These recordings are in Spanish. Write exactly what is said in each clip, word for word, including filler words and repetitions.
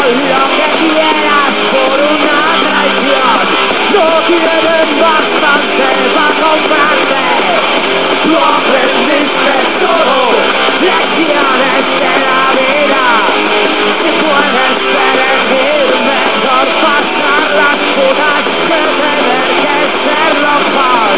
lo que quieras por una traición. No tienen bastante para comprarte. Tú aprendiste solo lecciones de la vida. Si puedes elegir, mejor pasar las putas que tener que serlo con.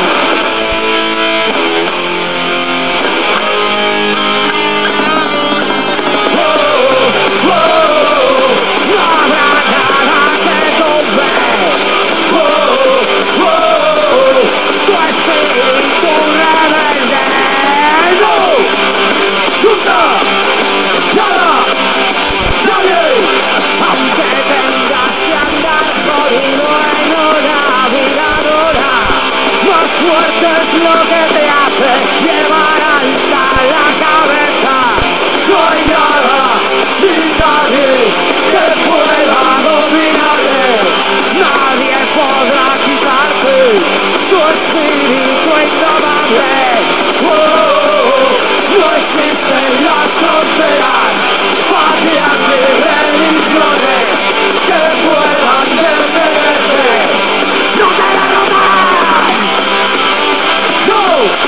Fuerte es lo que te hace llevar alta la cabeza. No hay nada ni nadie que pueda dominarte. Nadie podrá quitarte tu espíritu indomable. Oh, no existen las fronteras, patrias ni religiones que puedan detenerte. ¡No te derrotan! ¡No!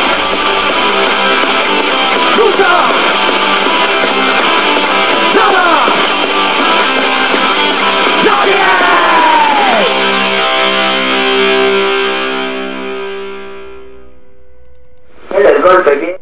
¡Nunca! ¡Nada! ¡Nadie! El golpe aquí.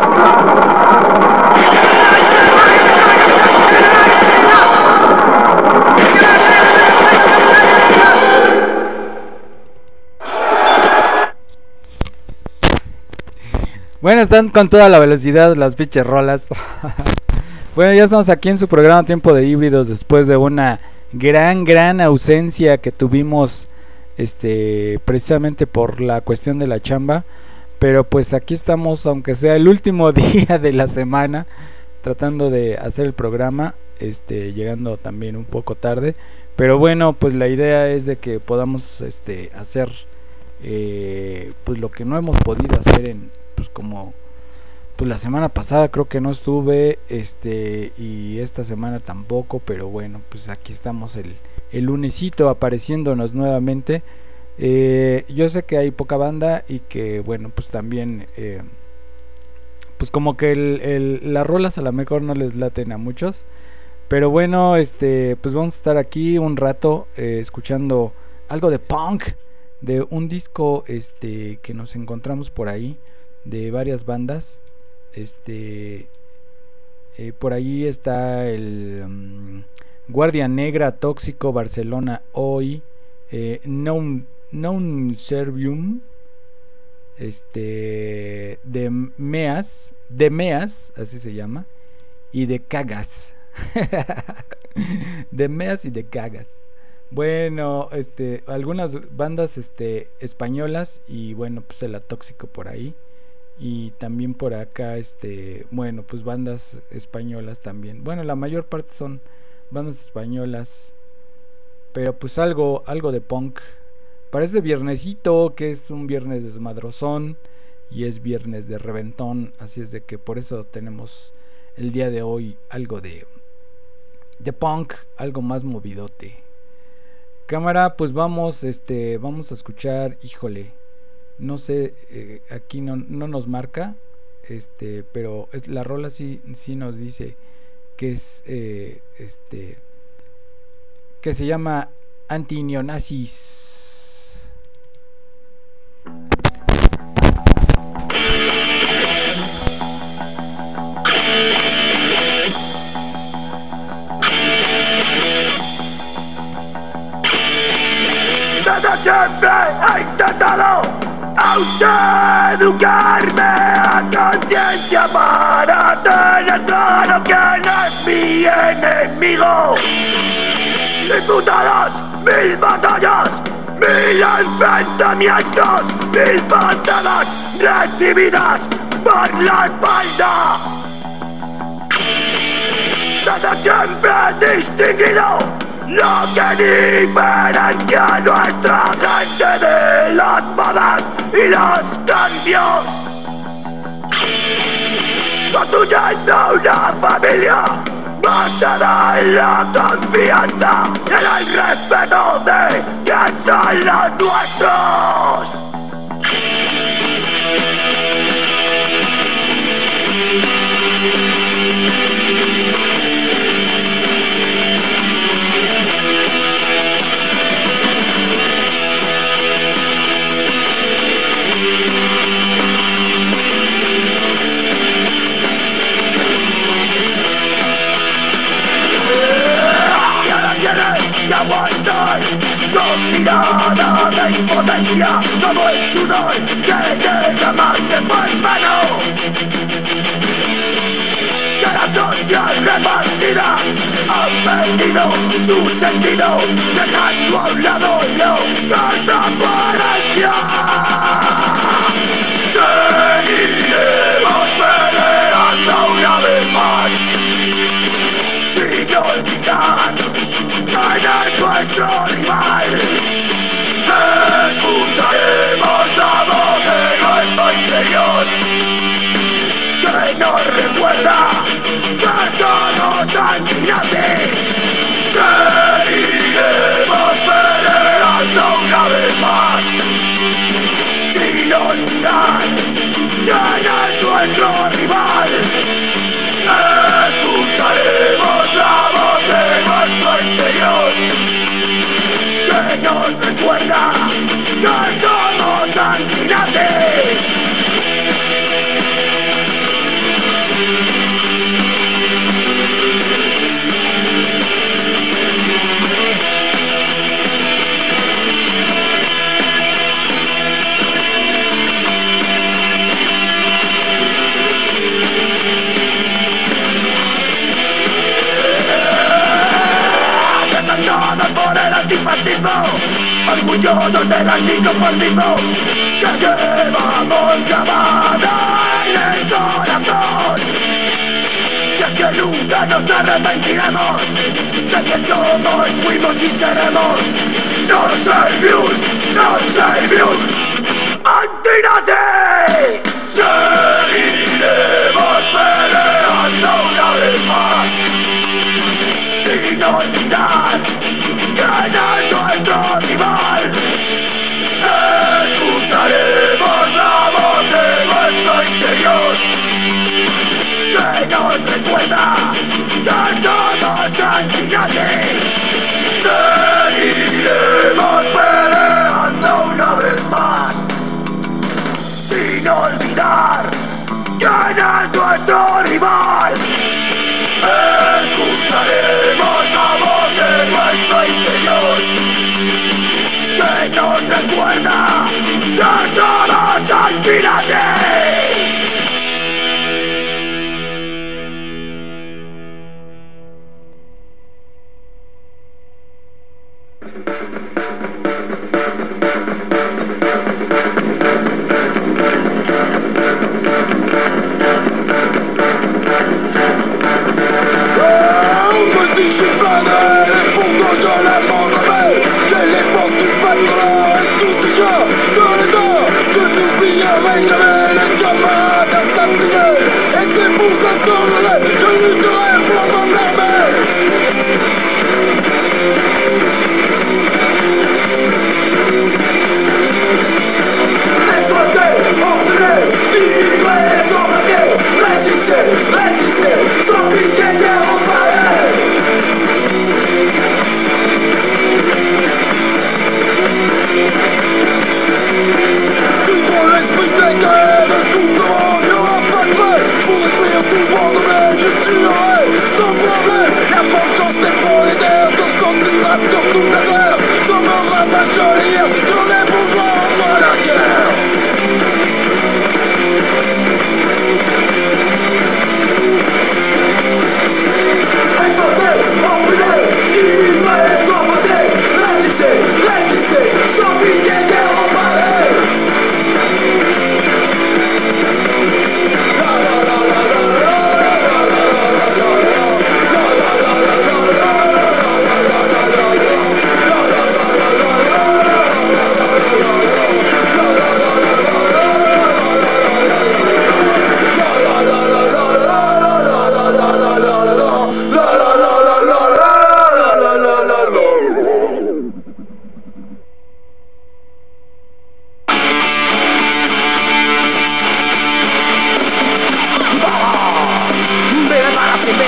Bueno, están con toda la velocidad las pinches rolas. Bueno, ya estamos aquí en su programa Tiempo de Híbridos después de una gran, gran ausencia que tuvimos, este, precisamente por la cuestión de la chamba. Pero pues aquí estamos, aunque sea el último día de la semana, tratando de hacer el programa, este, llegando también un poco tarde. Pero bueno, pues la idea es de que podamos, este, hacer, eh, pues lo que no hemos podido hacer en, pues como, pues la semana pasada creo que no estuve, este, y esta semana tampoco, pero bueno, pues aquí estamos el, el lunesito apareciéndonos nuevamente. Eh, yo sé que hay poca banda y que bueno, pues también, eh, pues como que el, el, las rolas a lo mejor no les laten a muchos, pero bueno, este, pues vamos a estar aquí un rato eh, escuchando algo de punk, de un disco, este, que nos encontramos por ahí, de varias bandas. Este, eh, por ahí está el um, Guardia Negra, Tóxico, Barcelona Hoy, eh, Non, non Servium, este, de Meas, de Meas, así se llama, y de Cagas. De Meas y de Cagas. Bueno, este, algunas bandas, este, españolas, y bueno, pues el Tóxico por ahí. Y también por acá, este, bueno, pues bandas españolas también. Bueno, la mayor parte son bandas españolas, pero pues algo, algo de punk. Parece viernesito, que es un viernes desmadrozón y es viernes de reventón, así es de que por eso tenemos el día de hoy algo de, de punk, algo más movidote. Cámara, pues vamos, este, vamos a escuchar, híjole. No sé, eh, aquí no, no nos marca, este, pero es, la rola sí, sí nos dice que es, eh, este, que se llama Anti-Neonazis. Desde siempre he intentado autoeducarme a conciencia para tener claro quién es mi enemigo. Disputadas mil batallas, mil enfrentamientos, mil patadas recibidas por la espalda. Desde siempre he distinguido lo que diferencia a nuestra gente de las modas y los cambios. Construyendo una familia basada en la confianza y en el respeto de quien son los nuestros. Que aguantar con mirada de impotencia todo el sudor que derramaste por mano, que las hostias repartidas han perdido su sentido, dejando a un lado lo que transparencia. Seguiremos peleando una vez más sin olvidar ganar nuestro rival. Escucharemos la voz de nuestro interior que nos recuerda que somos sanguinantes. Seguiremos peleando una vez más sin olvidar ganar nuestro rival. Escucharemos la voz de nuestro interior que nos recuerda que somos sanguinantes. Por el antifascismo, orgullosos del anticonformismo que llevamos grabada en el corazón. Y es que nunca nos arrepentiremos de que somos, fuimos y seremos. No servium, no servium, antinazi. Seguiremos peleando una vez más sin olvidar ganar nuestro rival. Escucharemos la voz de nuestro interior que nos recuerda que somos sanguinantes. Seguiremos peleando una vez más sin olvidar ganar nuestro rival. Escucharemos la voz de nuestro interior que nos recuerda que somos sanguinantes. Dans les dents, que n'oublierai jamais.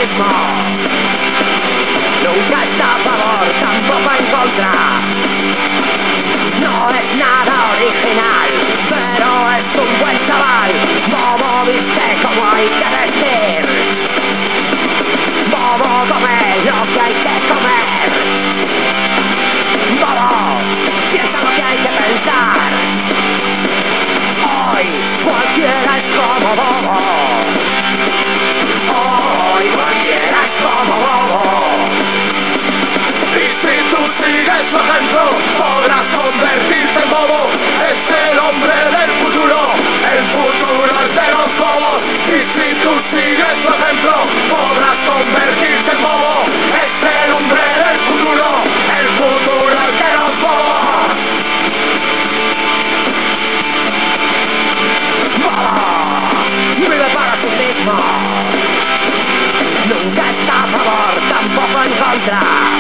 mismo. Nunca está a favor, tampoco en contra. No es nada original, pero es un buen chaval. Bobo viste como hay que vestir. Bobo come lo que hay que comer. Bobo piensa lo que hay que pensar. Hoy cualquiera es como Bobo. Hoy cualquiera es como Bobo. Y si tú sigues su ejemplo, podrás convertirte en bobo. Es el hombre del futuro, el futuro es de los bobos. Y si tú sigues su ejemplo, podrás convertirte en bobo. Es el hombre del futuro, el futuro es de los bobos. Bobo vive para sí mismo. Nunca está a favor, tampoco en contra.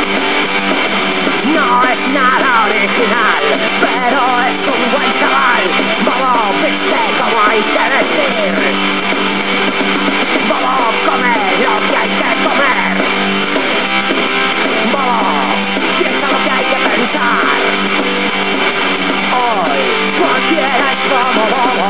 No es nada original, pero es un buen chaval. Bobo viste como hay que vestir. Bobo come lo que hay que comer. Bobo piensa lo que hay que pensar. Hoy cualquiera es como Bobo.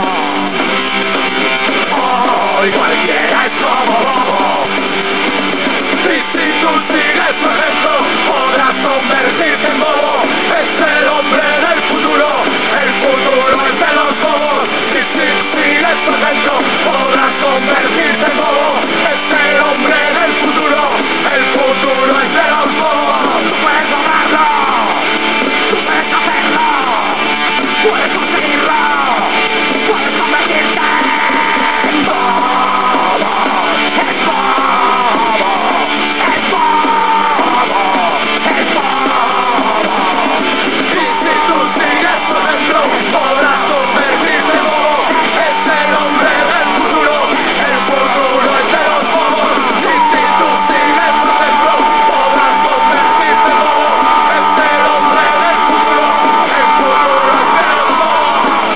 Hoy cualquiera es como Bobo. Y si tú sigues su ejemplo, podrás convertirte en bobo. Es el hombre del futuro, el futuro es de los bobos. Y si sigues su ejemplo, podrás convertirte en bobo. Es el hombre del futuro, el futuro es de los bobos. Tú puedes lograrlo, tú puedes hacerlo, puedes conseguirlo, puedes convertirte en bobo. Es bobo. Es bobo, es bobo. Y si tú sigues su ejemplo, podrás convertirte en bobo. Es el hombre del futuro, el futuro es de los bobos. Y si tú sigues su ejemplo, podrás convertirte en bobo. Es el hombre del futuro, el futuro es de los bobos.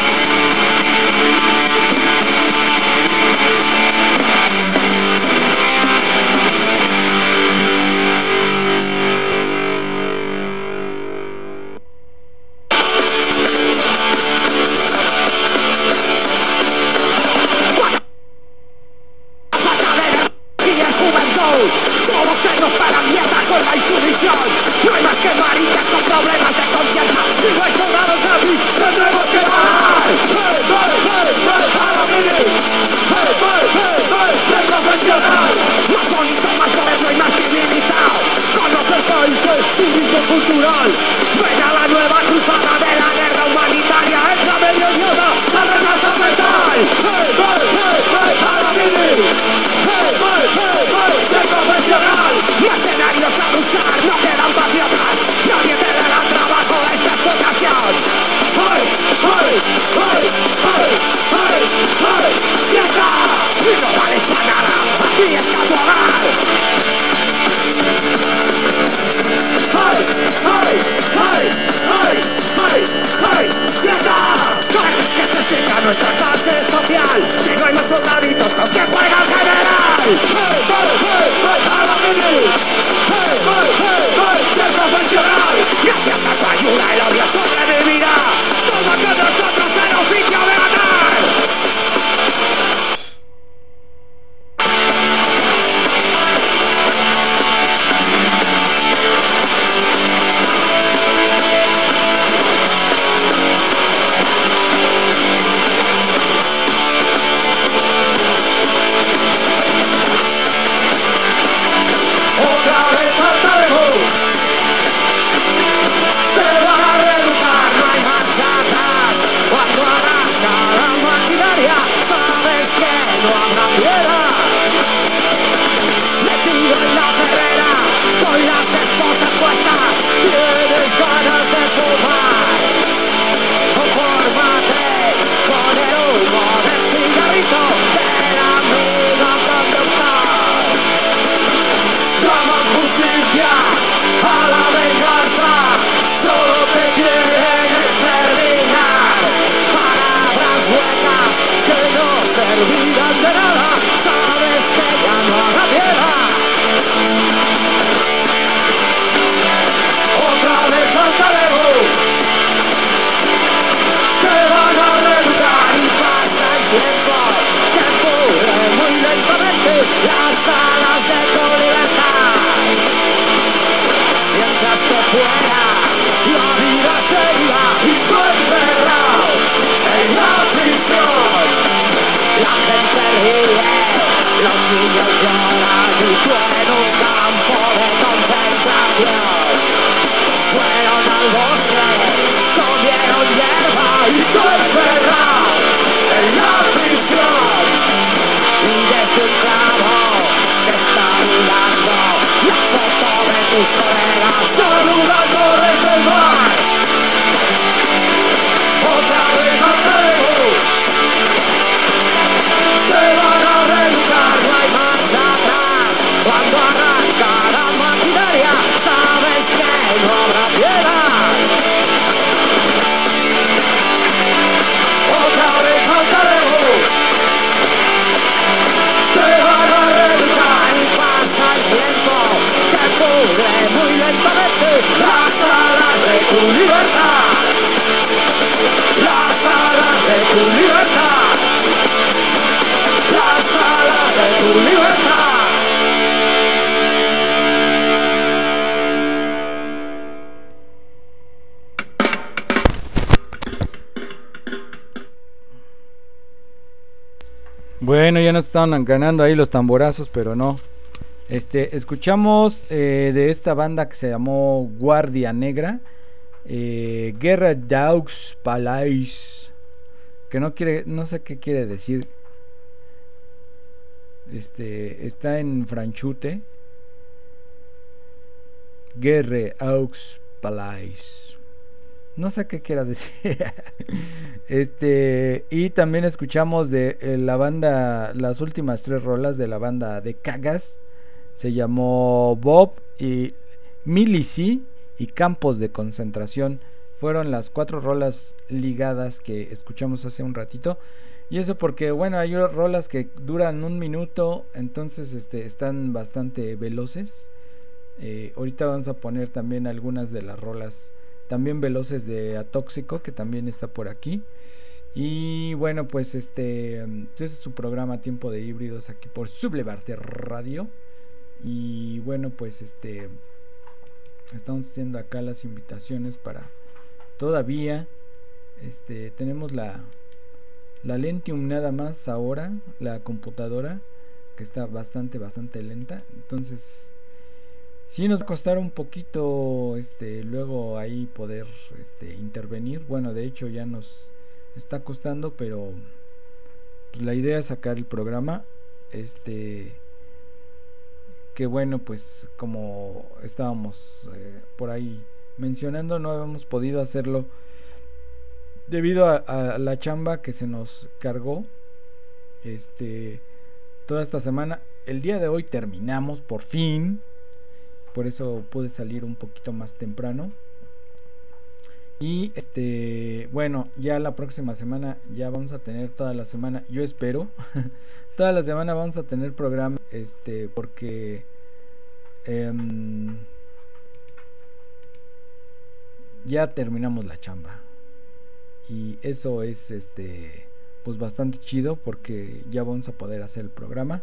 Y el juventud, todos se nos va a la mierda con la insumisión. No hay más que maricas con problemas de conciencia. Si no hay soldados nazis, tendremos que parar. Hey, hey, hey, hey, a la mini. Hey, hey, hey, hey, de profesional. Más bonito, más moderno y más civilizado. Conocer países, turismo cultural. Ven a la nueva cruzada de la guerra humanitaria. Entra medio idiota, se retrasa mental. Hey, hey, hey, hey, a la mini. Hey, hey, hey, hey, de profesional. Mercenarios a luchar, no quedan patriotas. Nadie te dará trabajo, esta es tu ocasión. Hey, hey, hey, hey, hey, hey, ya está. Y no vales para nada, aquí está tu hogar. Hey, hey, hey, hey, hey, hey, ya está. No dejes que se extinga nuestra clase social. Si no hay más soldaditos, ¿con qué juega el general? Hey, hey, hey, hey, a la mini. Hey, hey, hey, hey, de profesional. Gracias a tu ayuda el odio sobrevivirá. Toma con nosotros el oficio de ganar. Otra vez saltaremos. Te van a reeducar, no hay marcha atrás. Cuando arranca la maquinaria, sabes que no habrá piedra. Metido en la perrera, con las esposas puestas, tienes ganas de fumar. Confórmate con el humo del cigarrito del amigo conductor. Llaman justicia a la venganza, solo te quieren exterminar. Palabras huecas que no servirán de nada, sabes que ya no habrá piedad. La gente ríe, los niños lloran y tú en un campo de concentración. Fueron al bosque, comieron hierba y tú encerrado en la prisión. Y desde un clavo te está mirando la foto de tus colegas saludando desde el mar. Otra vez al relevo, te van a reeducar, no hay marcha atrás. Cuando arranca la maquinaria, sabes que no habrá piedad. Otra vez al relevo, te van a reeducar y pasa el tiempo que pudre muy lentamente las alas de tu libertad. Las alas de tu libertad. Las alas de tu libertad. Bueno, ya nos estaban ganando ahí los tamborazos, pero no. Este, escuchamos eh, de esta banda que se llamó Guardia Negra, eh, Guerra d'Aux Palais, que no quiere, no sé qué quiere decir. Este, está en franchute. Guerra aux Palais. No sé qué quiera decir. Este, y también escuchamos de eh, la banda, las últimas tres rolas de la banda de Cagas. Se llamó Bob y Milici y Campos de Concentración. Fueron las cuatro rolas ligadas que escuchamos hace un ratito. Y eso porque, bueno, hay rolas que duran un minuto, entonces este, están bastante veloces. Eh, ahorita vamos a poner también algunas de las rolas también veloces de Atóxico, que también está por aquí. Y bueno, pues este, este es su programa Tiempo de Híbridos aquí por Sublevarte Radio. Y bueno, pues este, estamos haciendo acá las invitaciones para todavía. Este, tenemos la la Lentium nada más ahora, la computadora, que está bastante, bastante lenta. Entonces sí nos va a costar un poquito este, luego ahí poder este, intervenir. Bueno, de hecho ya nos está costando, pero pues, la idea es sacar el programa. Este, que bueno, pues como estábamos eh, por ahí mencionando, no habíamos podido hacerlo debido a, a la chamba que se nos cargó este toda esta semana. El día de hoy terminamos por fin, por eso pude salir un poquito más temprano. Y este bueno, ya la próxima semana ya vamos a tener toda la semana, yo espero toda la semana vamos a tener programa, este porque eh, ya terminamos la chamba. Y eso es este pues bastante chido porque ya vamos a poder hacer el programa.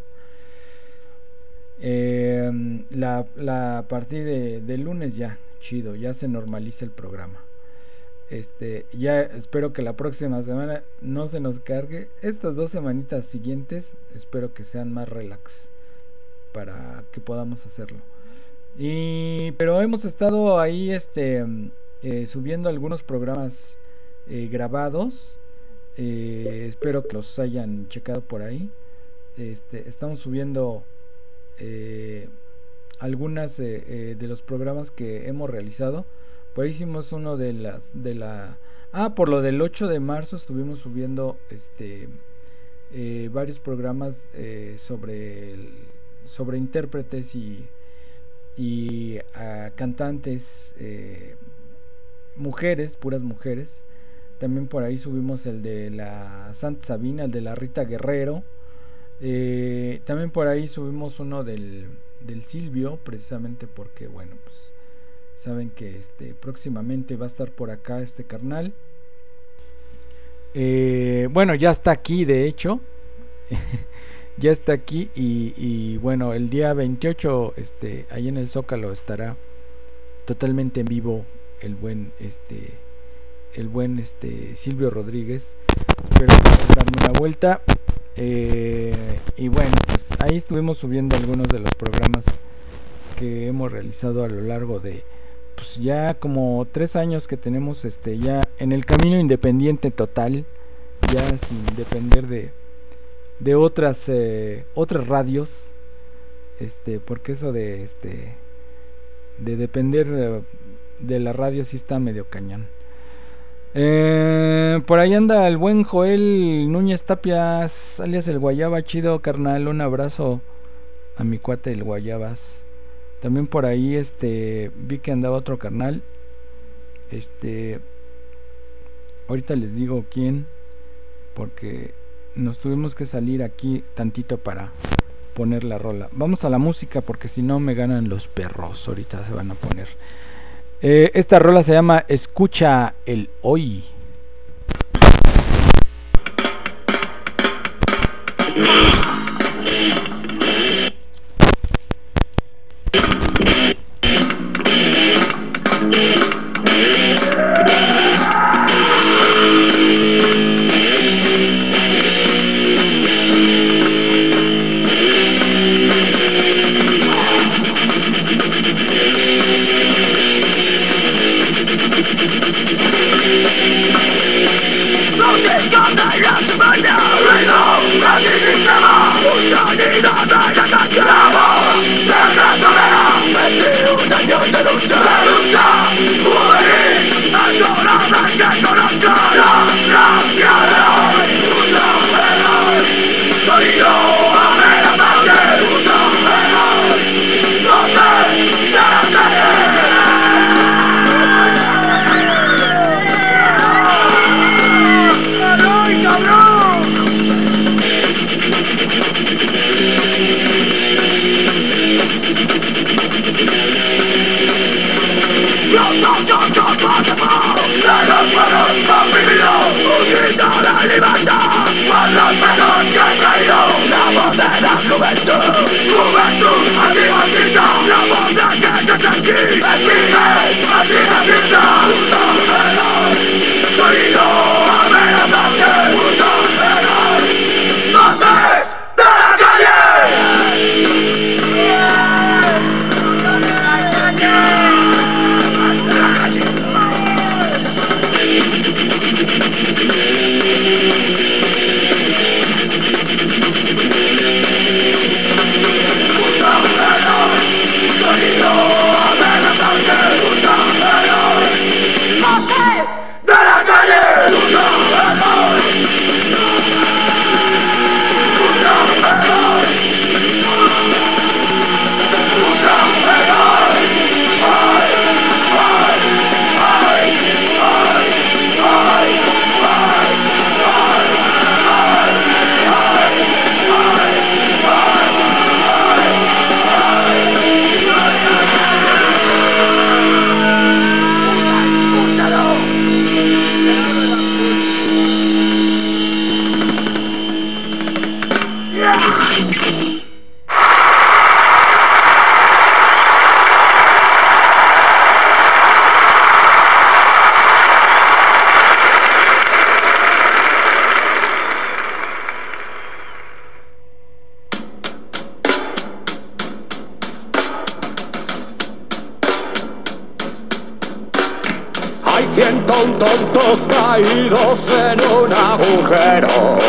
Eh, la, la a partir de, de lunes ya, chido, ya se normaliza el programa. Este, ya espero que la próxima semana no se nos cargue. Estas dos semanitas siguientes espero que sean más relax para que podamos hacerlo. Y pero hemos estado ahí este eh, subiendo algunos programas Eh, grabados, eh, espero que los hayan checado por ahí. Este, estamos subiendo eh, algunas eh, eh, de los programas que hemos realizado. Por ahí hicimos uno de las de la ah por lo del ocho de marzo estuvimos subiendo este eh, varios programas eh, sobre el, sobre intérpretes y y uh, cantantes eh, mujeres, puras mujeres. También por ahí subimos el de la Santa Sabina, el de la Rita Guerrero. Eh, también por ahí subimos uno del, del Silvio, precisamente porque, bueno, pues saben que este próximamente va a estar por acá este carnal. Eh, bueno, ya está aquí, de hecho. Ya está aquí y, y bueno, el día veintiocho, este, ahí en el Zócalo estará totalmente en vivo el buen este el buen este Silvio Rodríguez. Espero darme una vuelta. Eh, y bueno, pues ahí estuvimos subiendo algunos de los programas que hemos realizado a lo largo de pues ya como tres años que tenemos este ya en el camino independiente total, ya sin depender de de otras eh, otras radios, este porque eso de este de depender eh, de la radio sí está medio cañón. Eh, por ahí anda el buen Joel Núñez Tapias, alias el Guayaba, chido carnal, un abrazo a mi cuate el Guayabas. También por ahí este vi que andaba otro carnal, este ahorita les digo quién, porque nos tuvimos que salir aquí tantito para poner la rola. Vamos a la música porque si no me ganan los perros, ahorita se van a poner. Eh, esta rola se llama Escucha el Hoy. Tontos caídos en un agujero.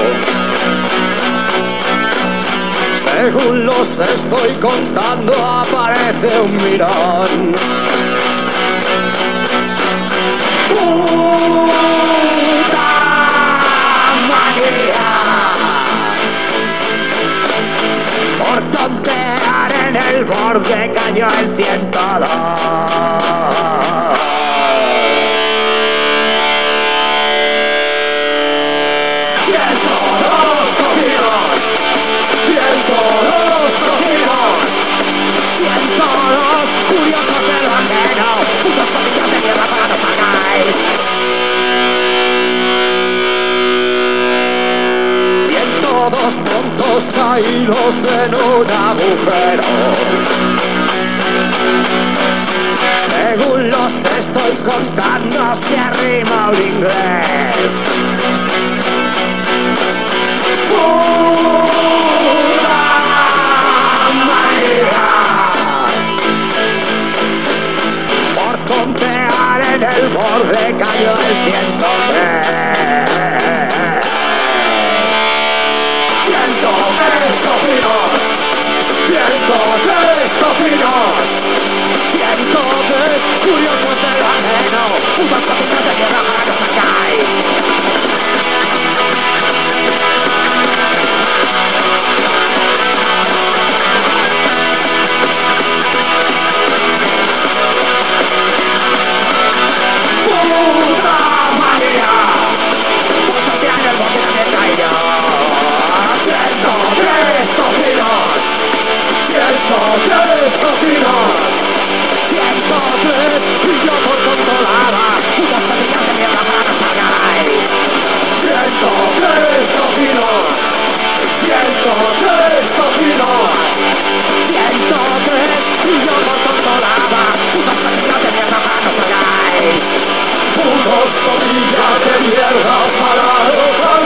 Según los estoy contando, aparece un mirón. ¡Puta manía! Por tontear en el borde cayó el ciento dos. Curiosos de lo ajeno, putos cotillos de mierda para no salgáis. Ciento dos tontos caídos en un agujero. Según los estoy contando, se arrima un inglés. ¡Pum! curiosos de lo ajeno, putas patitas de mierda para que sacáis. Puta manía, puta tiene el bote de caída. Ciento tres cocinos, ciento tres cocinos, ciento tres y yo por controlada. Putas patillas de mierda para que salgáis. Ciento tres cocinos, ciento tres cocinos, ciento tres y yo por controlada. Putas patillas de mierda para que salgáis. Putos patillas de mierda para que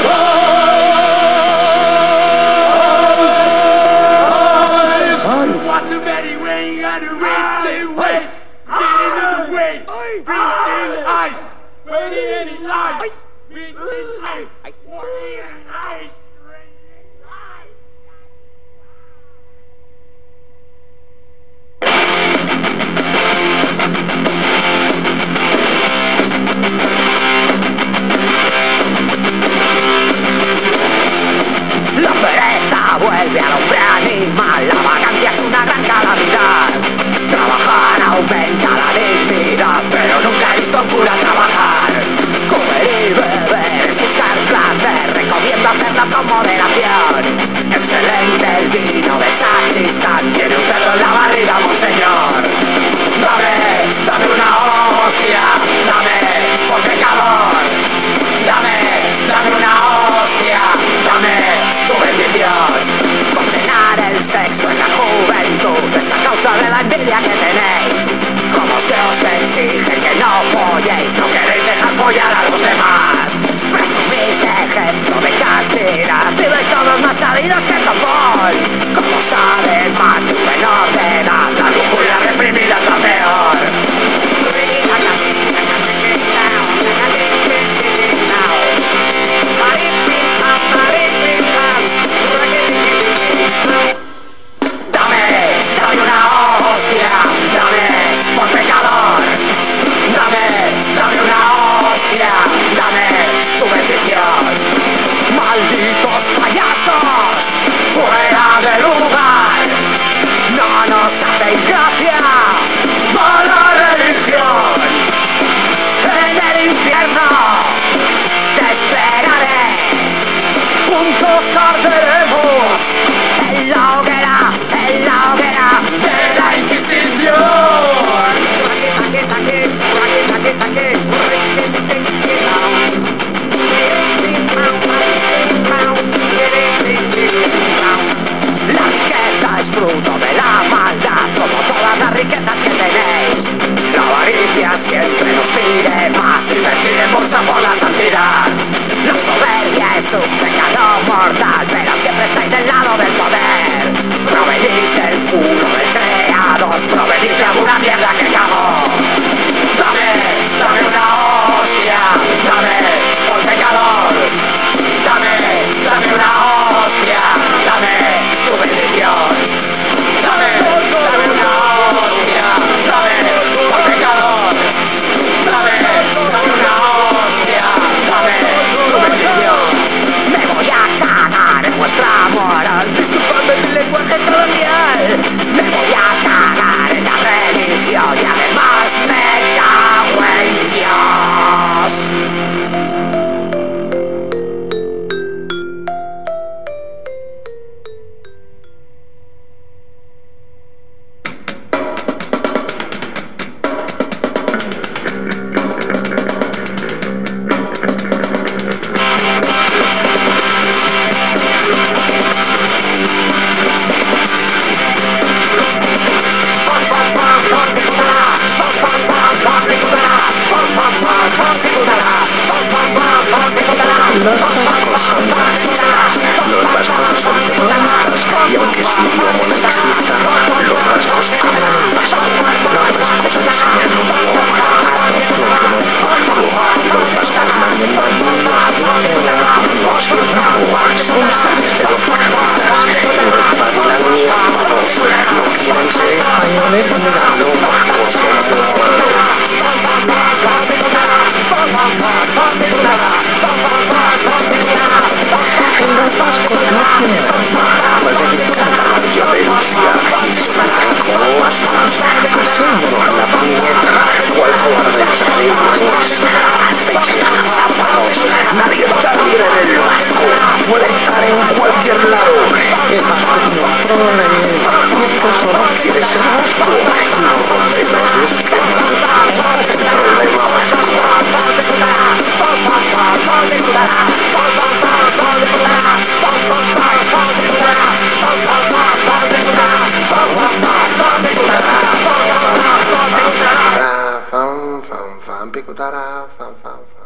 salgáis. One too many when you gotta wait to wait. Get into the way. Bring in the ice. Bring in the ice. Bring in the ice. Bring in the ice. Bring in the ice. La pereza vuelve al hombre animal, la vagancia es una gran calamidad. Trabajar aumenta la dignidad, pero nunca he visto un cura trabajar. Comer y beber es buscar placer, recomiendo hacerlo con moderación. Excelente el vino de sacristán, tiene un cerdo en la barriga, monseñor. Dame, dame una hostia, dame, por pecador. Dame, dame una hostia, dame tu bendición. Condenar el sexo en la juventud es a causa de la envidia que tenéis. Como se os exige que no folléis, no queréis dejar follar a los demás. Presumís de ejemplo de castidad y vais todos más sabidos que el copón. Como saben más de un menor de edad, la lujuria reprimida es la peor. Dame, dame una hostia, dame, por pecador. Dame, dame una hostia, dame tu bendición. Malditos payasos, fuera de lugar. No nos hacéis gracia, mala religión. En el infierno te esperaré, juntos arderemos en la hoguera, en la hoguera de la Inquisición. La riqueza es fruto de la maldad, como todas las riquezas que tenéis. La avaricia siempre nos pide más, invertir en bolsa por la santidad. La soberbia es un pecado mortal, pero siempre estáis del lado del poder. Provenís del culo del creador, provenís de alguna mierda que cagó. Dame, dame una hostia, dame, por pecador. Dame, dame una hostia, dame tu bendición. Dame, dame una hostia, dame, por pecador. Dame, dame una hostia, dame tu bendición. Me voy a cagar en vuestra moral, disculpadme mi lenguaje colonial. Me voy a cagar en la religión y además me cago en Dios. Los vascos son racistas, los vascos son terroristas y aunque su idioma no exista, los vascos hablan en vasco. Los vascos enseñan un idioma a todos los del vasco. Los vascos manientan niños que entrenan los hijos. Son seres de dos cabezas y los tratan ni amados. No quieren ser españoles, mira, los vascos son humanos. tienen alma, pues les encanta la violencia y disfrutan como ascos. Haciéndonos la puñeta, cual cobardes rebeldes, acechan a gazapados. Nadie está libre del asco, puede estar en cualquier lado. El más pequeño problema, y esto solo quiere ser asco, y no rompe los esquemas. Este es el problema vasco. Fam, fam, fam, picotara, fam, fam, fam.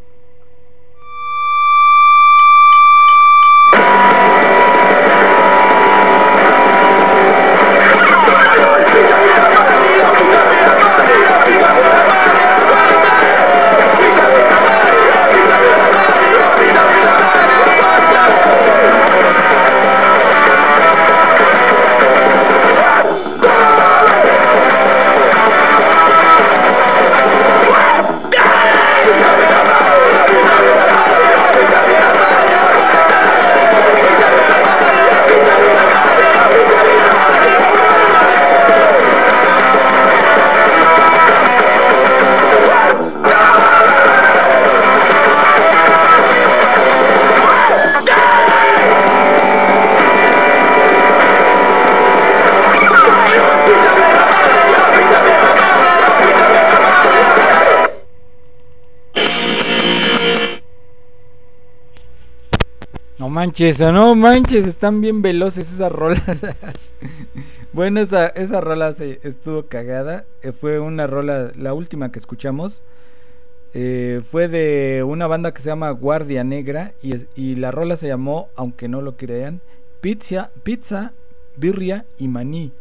No manches, no manches, están bien veloces esas rolas. Bueno, esa, esa rola se estuvo cagada. Eh, fue una rola, la última que escuchamos. Eh, fue de una banda que se llama Guardia Negra. Y, y la rola se llamó, aunque no lo crean, Pizza, Pizza, Birria y Maní.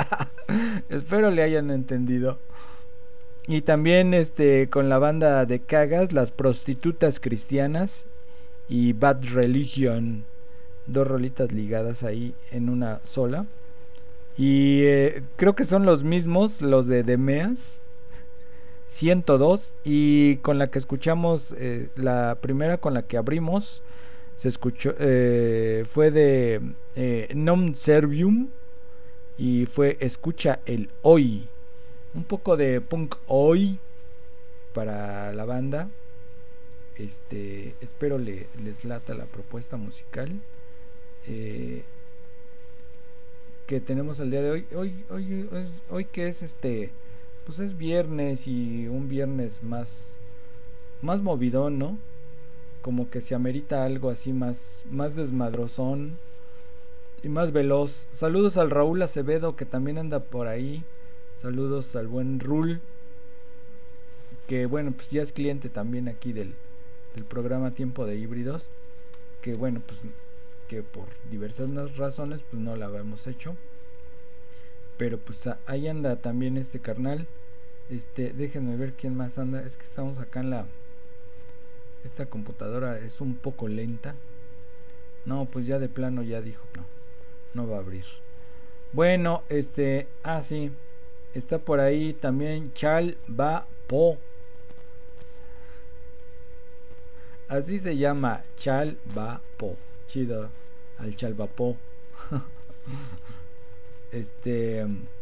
Espero le hayan entendido. Y también este con la banda de Cagas, Las Prostitutas Cristianas y Bad Religion, dos rolitas ligadas ahí en una sola. Y eh, creo que son los mismos, los de Demeas ciento dos, y con la que escuchamos, eh, la primera con la que abrimos, se escuchó, eh, fue de eh, Non Servium, y fue Escucha el Hoy, un poco de punk hoy para la banda. Este, espero le, les lata la propuesta musical eh, que tenemos el día de hoy. Hoy, hoy, hoy, hoy que es este, pues es viernes, y un viernes más, más movidón, ¿no? Como que se amerita algo así más, más desmadrozón y más veloz. Saludos al Raúl Acevedo, que también anda por ahí. Saludos al buen Rul, que bueno, pues ya es cliente también aquí del el programa Tiempo de Híbridos, que bueno, pues que por diversas razones pues no la habíamos hecho, pero pues ahí anda también este carnal. Este, déjenme ver quién más anda. Es que estamos acá en la, esta computadora es un poco lenta. No, pues ya de plano ya dijo no, no va a abrir. Bueno, este, ah sí, está por ahí también Chal Va Po. Así se llama, Chal Va Po. Chido, al Chal Va Po. Este.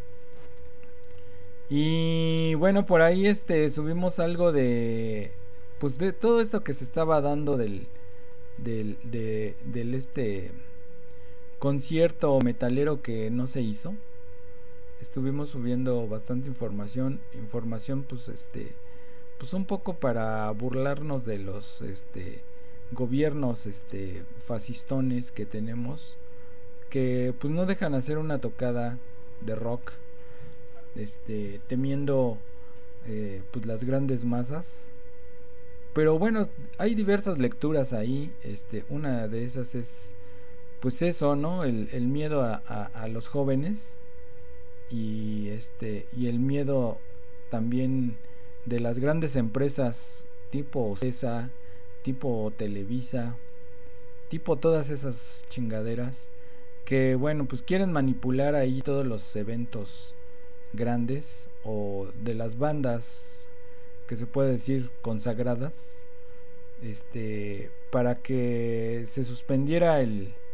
Y bueno, por ahí este subimos algo de. Pues de todo esto que se estaba dando del. Del. De, del este. Concierto metalero que no se hizo. Estuvimos subiendo bastante información. Información, pues este. Pues un poco para burlarnos de los este gobiernos este fascistones que tenemos, que pues no dejan hacer una tocada de rock, este temiendo eh, pues las grandes masas. Pero bueno, hay diversas lecturas ahí. Este, una de esas es pues eso, ¿no? El, el miedo a, a, a los jóvenes, y este y el miedo también de las grandes empresas tipo CESA, tipo Televisa, tipo todas esas chingaderas, que bueno, pues quieren manipular ahí todos los eventos grandes, o de las bandas que se puede decir consagradas, este, para que se suspendiera el,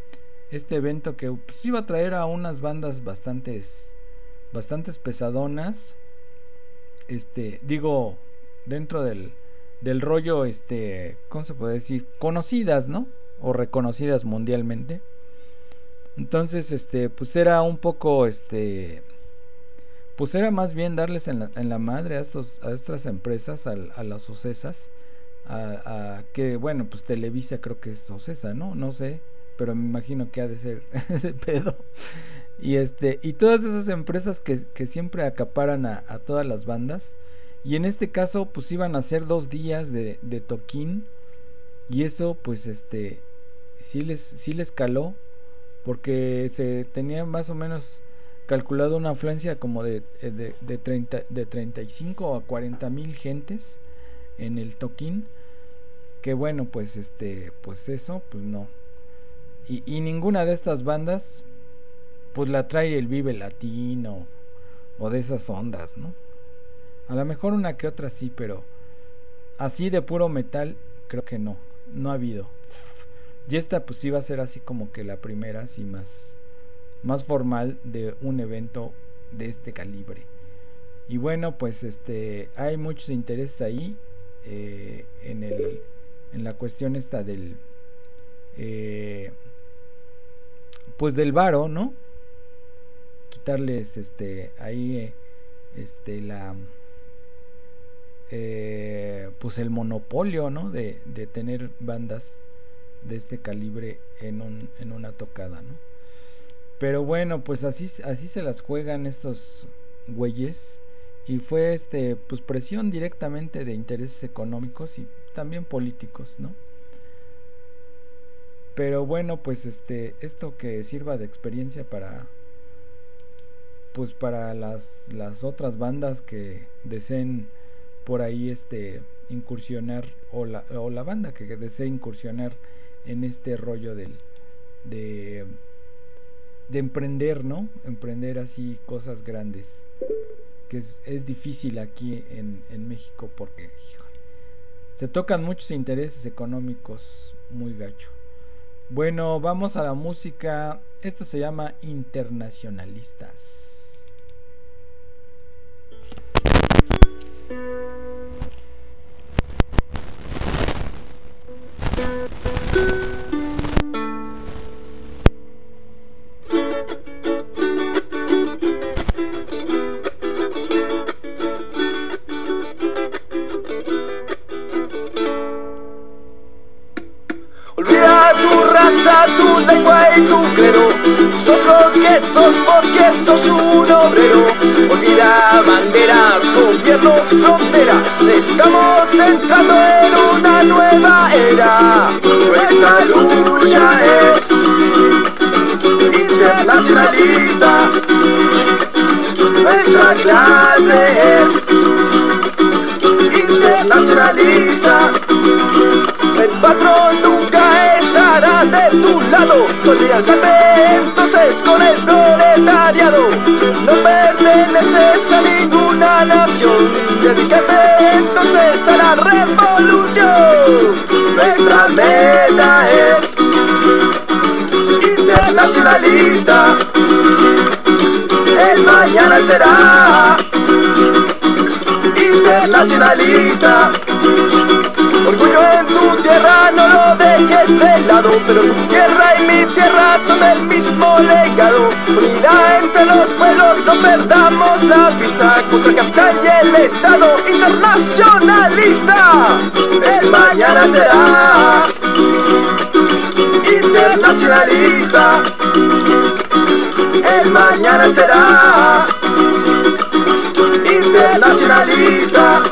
este evento que pues, iba a traer a unas bandas bastantes bastantes pesadonas, este digo dentro del del rollo, este ¿cómo se puede decir? Conocidas, ¿no? O reconocidas mundialmente. Entonces este pues era un poco este pues era más bien darles en la, en la madre a estos a estas empresas, a, a las ocesas, a, a que bueno, pues Televisa creo que es ocesa, ¿no? No sé, pero me imagino que ha de ser ese pedo. Y este y todas esas empresas que, que siempre acaparan a, a todas las bandas. Y en este caso pues iban a ser dos días de, de toquín. Y eso pues este sí les, sí les caló, porque se tenía más o menos calculado una afluencia como de, de, de, treinta, de treinta y cinco a cuarenta mil gentes en el toquín. Que bueno, pues este pues eso pues no. Y, y ninguna de estas bandas pues la trae el Vive Latino o de esas ondas, ¿no? A lo mejor una que otra sí, pero así de puro metal creo que no, no ha habido. Y esta pues iba a ser así como que la primera, así más, más formal de un evento de este calibre. Y bueno, pues este hay muchos intereses ahí eh, en el en la cuestión esta del eh, pues del varo, ¿no? Quitarles este ahí eh, este la eh, pues el monopolio, ¿no? De, de tener bandas de este calibre en un en una tocada, ¿no? Pero bueno, pues así así se las juegan estos güeyes, y fue este pues presión directamente de intereses económicos y también políticos, ¿no? Pero bueno, pues este esto que sirva de experiencia para pues para las las otras bandas que deseen por ahí este incursionar, o la, o la banda que desee incursionar en este rollo del de de emprender, ¿no? Emprender así cosas grandes, que es, es difícil aquí en, en México, porque híjole, se tocan muchos intereses económicos muy gacho. Bueno, vamos a la música. Esto se llama Internacionalistas. Tu lengua y tu credo, sos lo que sos porque sos un obrero. Olvida banderas, gobiernos, fronteras. Estamos entrando en una nueva era. Nuestra lucha es internacionalista. Nuestra clase es internacionalista. El patrón nunca estará de tu lado. Solidarizaste entonces con el proletariado. No perteneces a ninguna nación. Dedícate entonces a la revolución. Nuestra meta es internacionalista. El mañana será internacionalista. Orgullo en tu tierra, no lo dejes de lado. Pero tu tierra y mi tierra son del mismo legado. Unidad entre los pueblos, no perdamos la vista. Contra el capital y el Estado internacionalista. El mañana será internacionalista. El mañana será internacionalista.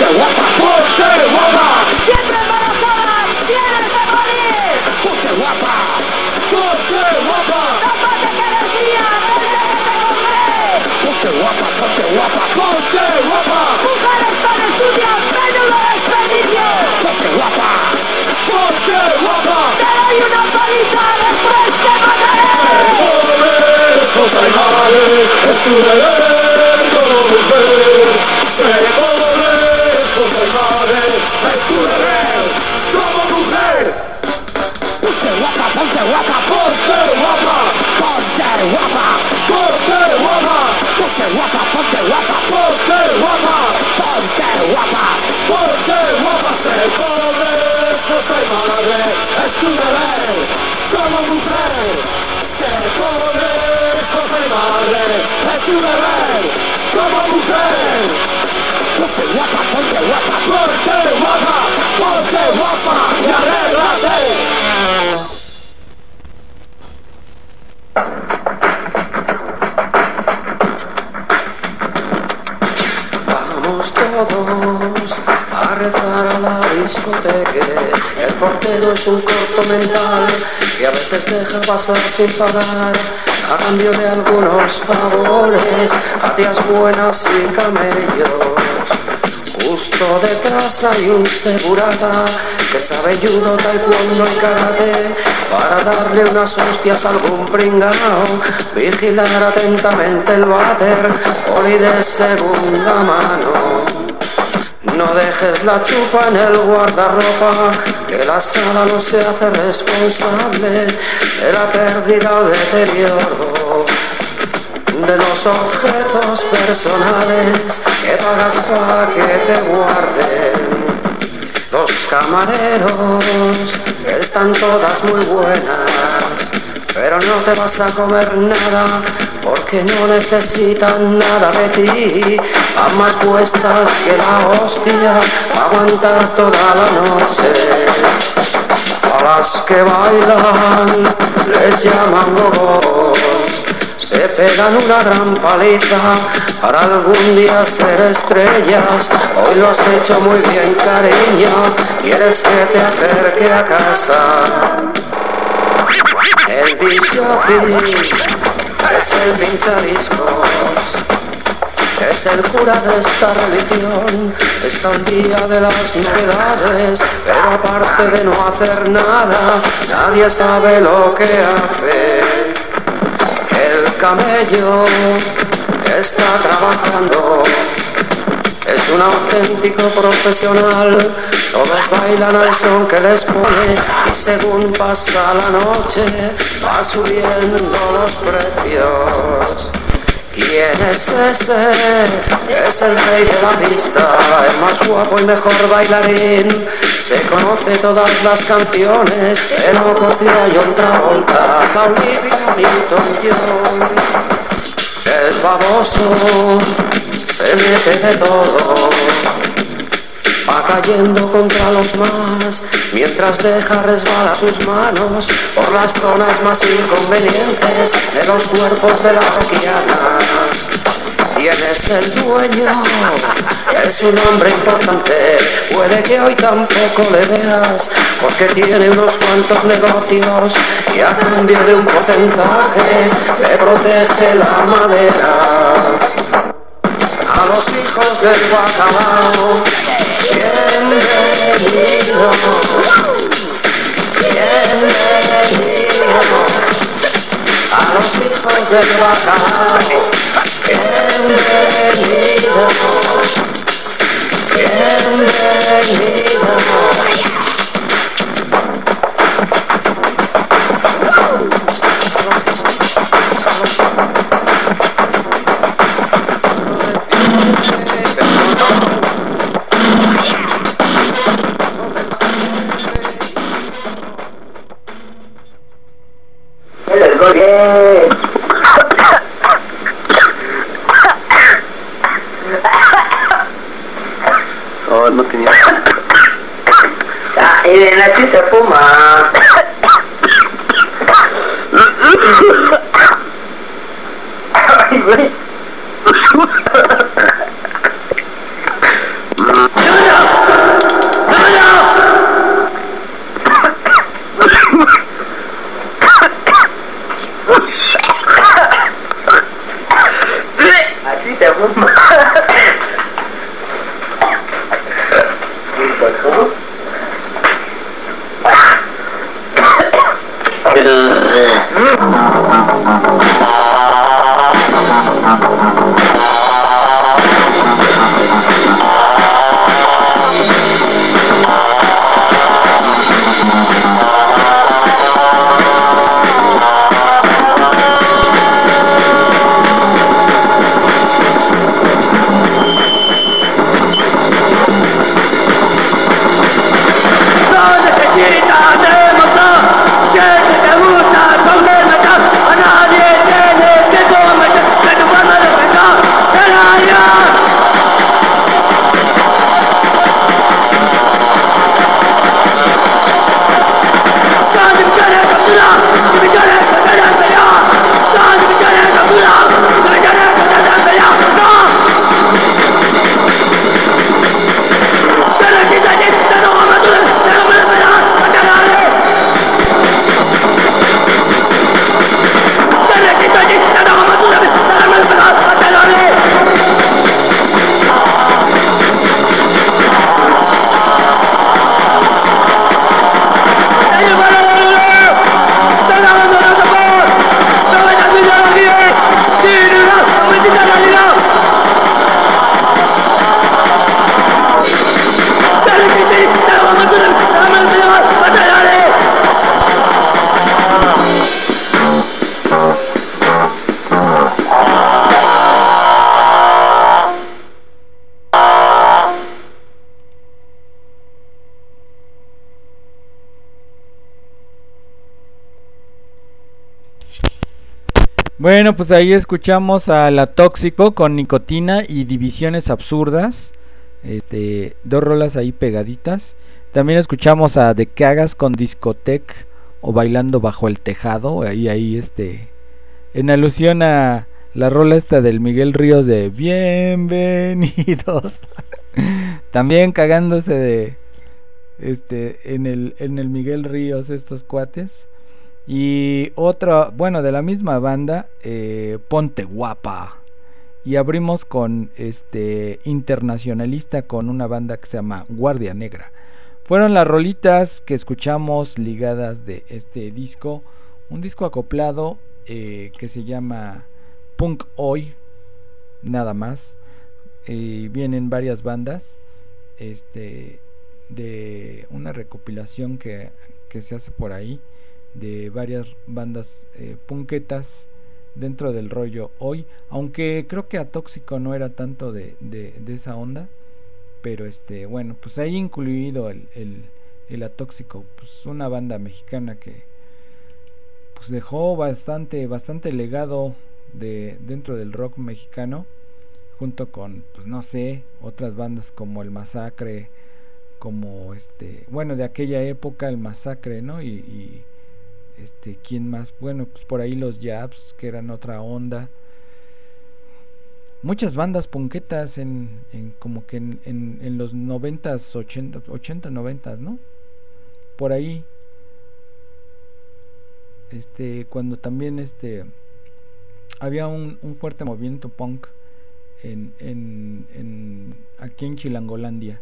guapa, ponte guapa. Siempre embarazada, tienes que morir. Ponte guapa, ponte guapa. No pasa que eres mía desde que te compré. Ponte guapa, ponte guapa, ponte guapa. Mujeres tan estudias, menudo desperdicio. Ponte guapa, ponte guapa. Te doy una paliza después te mataré. Esposa y madre, es tu deber como mujer. Ser pobre, esposa y madre, es tu deber como mujer. Ponte guapa, ponte guapa, ponte guapa, ponte guapa, ponte guapa, ponte guapa, ponte guapa, ponte guapa, ponte guapa, ponte guapa. Ser pobre, esposa y madre, es tu deber como mujer. Ser pobre, esposa y madre, es tu deber como mujer. Ponte guapa, ponte guapa, ponte guapa, ponte guapa y arréglate. Vamos todos a rezar a la discoteca. El portero es un corto mental que a veces deja pasar sin pagar a cambio de algunos favores a tías buenas y camellos. Justo detrás hay un segurata que sabe judo, taekwondo y karate para darle unas hostias a algún pringao, vigilar atentamente el váter, poli de segunda mano. No dejes la chupa en el guardarropa, que la sala no se hace responsable de la pérdida o deterioro de los objetos personales que pagas para que te guarden. Los camareros están todas muy buenas, pero no te vas a comer nada porque no necesitan nada de ti. Van más puestas que la hostia para aguantar toda la noche. A las que bailan les llaman gogos, se pegan una gran paliza para algún día ser estrellas. Hoy lo has hecho muy bien, cariño, quieres que te acerque a casa. El disjockey es el pinchadiscos, es el cura de esta religión, está al día de las novedades, pero aparte de no hacer nada, nadie sabe lo que hace. El camello está trabajando, es un auténtico profesional, todos bailan al son que les pone y según pasa la noche va subiendo los precios. ¿Quién es ese? Es el rey de la pista, el más guapo y mejor bailarín. Se conoce todas las canciones, pero coció a John Travolta, a Olivia Newton-John. El baboso se mete de todo, va cayendo contra los más, mientras deja resbalar sus manos por las zonas más inconvenientes de los cuerpos de las roquianas. ¿Quién es el dueño? Es un hombre importante, puede que hoy tampoco le veas, porque tiene unos cuantos negocios y a cambio de un porcentaje le protege la madera. A los hijos del bacalao, bienvenidos, bienvenidos. A los hijos del bacalao, bienvenidos, bienvenidos. Oh, no tenía. Ah, y ven aquí se fuma. Ay, güey. Bueno, pues ahí escuchamos a La Tóxico con Nicotina y Divisiones Absurdas. Este, dos rolas ahí pegaditas. También escuchamos a De Cagas con Discotec o Bailando Bajo el Tejado. Ahí, ahí, este, en alusión a la rola esta del Miguel Ríos de Bienvenidos. También cagándose de, este, en el, en el Miguel Ríos estos cuates. Y otra, bueno, de la misma banda, eh, Ponte Guapa. Y abrimos con este Internacionalista con una banda que se llama Guardia Negra. Fueron las rolitas que escuchamos ligadas de este disco. Un disco acoplado eh, que se llama Punk Hoy, nada más. Eh, vienen varias bandas. Este, de una recopilación que, que se hace por ahí. De varias bandas eh, punketas dentro del rollo hoy, aunque creo que Atóxico no era tanto de, de, de esa onda, pero este, bueno, pues ahí incluido el, el, el Atóxico, pues una banda mexicana que pues dejó bastante, bastante legado de dentro del rock mexicano, junto con, pues no sé, otras bandas como el Masacre, como este, bueno, de aquella época el Masacre, ¿no? Y, y Este, ¿quién más? Bueno, pues por ahí los Japs, que eran otra onda. Muchas bandas punketas en, en como que en, en, en los noventas, ochenta, ochenta, noventas, ¿no? Por ahí. Este, cuando también este había un, un fuerte movimiento punk en, en, en aquí en Chilangolandia.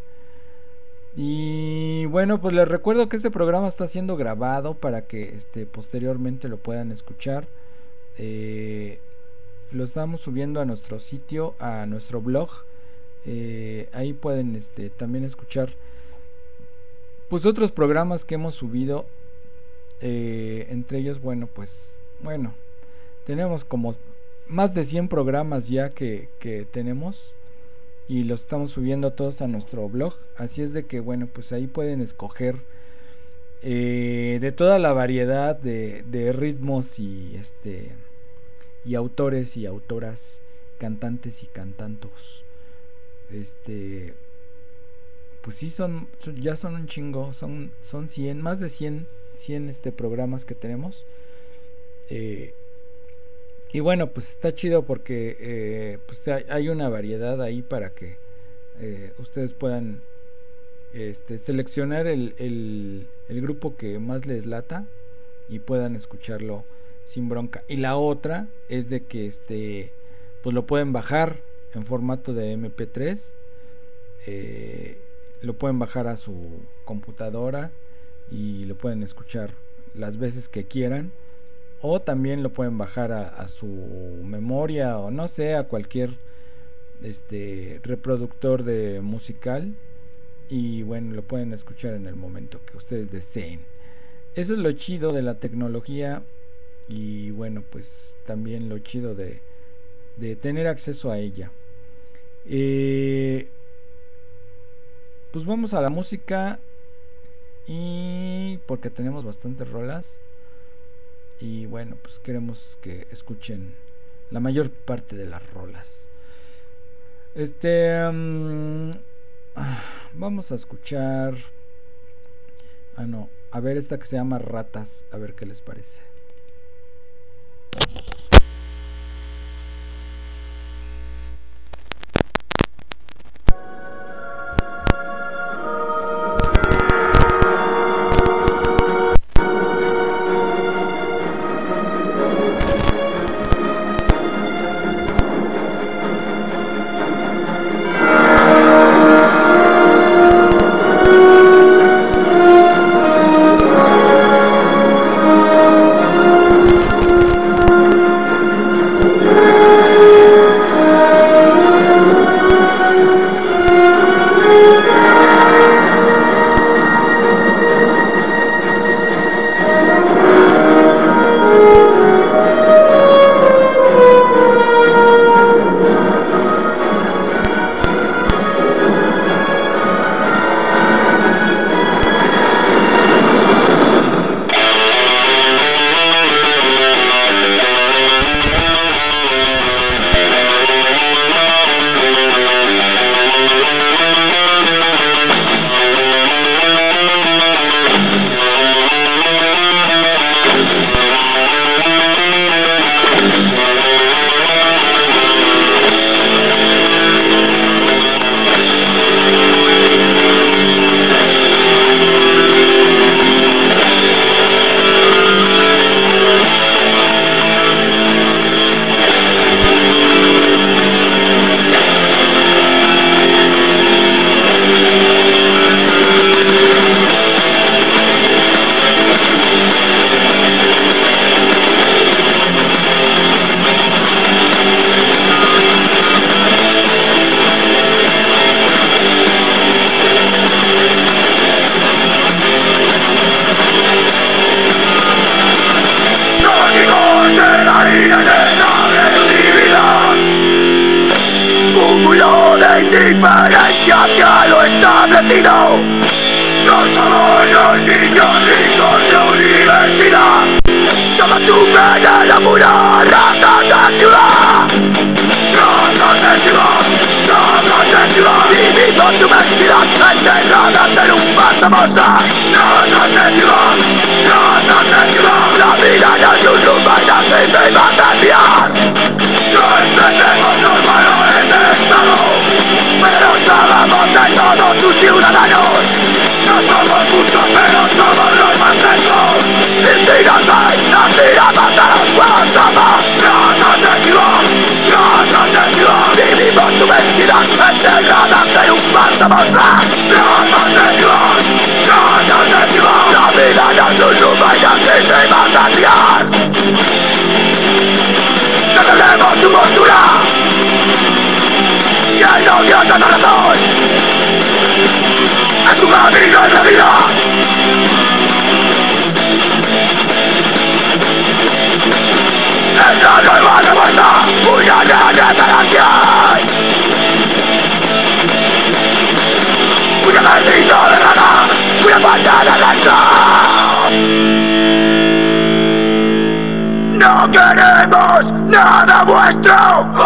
Y bueno, pues les recuerdo que este programa está siendo grabado para que este posteriormente lo puedan escuchar. Eh, lo estamos subiendo a nuestro sitio, a nuestro blog. Eh, ahí pueden este también escuchar pues otros programas que hemos subido. Eh, entre ellos, bueno, pues bueno, tenemos como más de cien programas ya que, que tenemos. Y los estamos subiendo todos a nuestro blog. Así es de que bueno, pues ahí pueden escoger eh, de toda la variedad de, de ritmos y este y autores y autoras, cantantes y cantantos. Este pues sí son, son ya son un chingo, son son cien, más de cien este programas que tenemos. Eh Y bueno, pues está chido porque eh, pues hay una variedad ahí para que eh, ustedes puedan este, seleccionar el, el, el grupo que más les lata y puedan escucharlo sin bronca. Y la otra es de que este pues lo pueden bajar en formato de eme pe tres, eh, lo pueden bajar a su computadora y lo pueden escuchar las veces que quieran. O también lo pueden bajar a, a su memoria o no sé, a cualquier este reproductor de musical. Y bueno, lo pueden escuchar en el momento que ustedes deseen. Eso es lo chido de la tecnología. Y bueno, pues también lo chido de, de tener acceso a ella. Eh, pues vamos a la música. Y porque tenemos bastantes rolas. Y bueno, pues queremos que escuchen la mayor parte de las rolas. Este um, vamos a escuchar. Ah, no. A ver, esta que se llama Ratas. A ver qué les parece. indiferencia hacia lo establecido. No somos los niños ricos de universidad, somos tu veneno pura raza de ciudad. Raza de ciudad, raza de ciudad. Vivimos tu mentira enterradas en un falso mostrar. Raza de ciudad, raza de ciudad. La vida no es un lugar que se va a cambiar. Respetemos los valores del Estado, pero estábamos en todos tus ciudadanos. No somos muchos, pero somos los más densos. Y si nos ven, nos tiramos de los huevos. Somos ratas de ciudad, ratas de ciudad. Vivimos tu mentira enterradas en un falso mostrar. Ratas de ciudad, ratas de ciudad. La vida no es un lugar que se va a cambiar. Defendemos tu postura y el odio de la razón. Es un camino en la vida. Es la nueva revuelta, una gran generación. Una maldita de ranas, una banda de ratas. No queremos nada vuestro.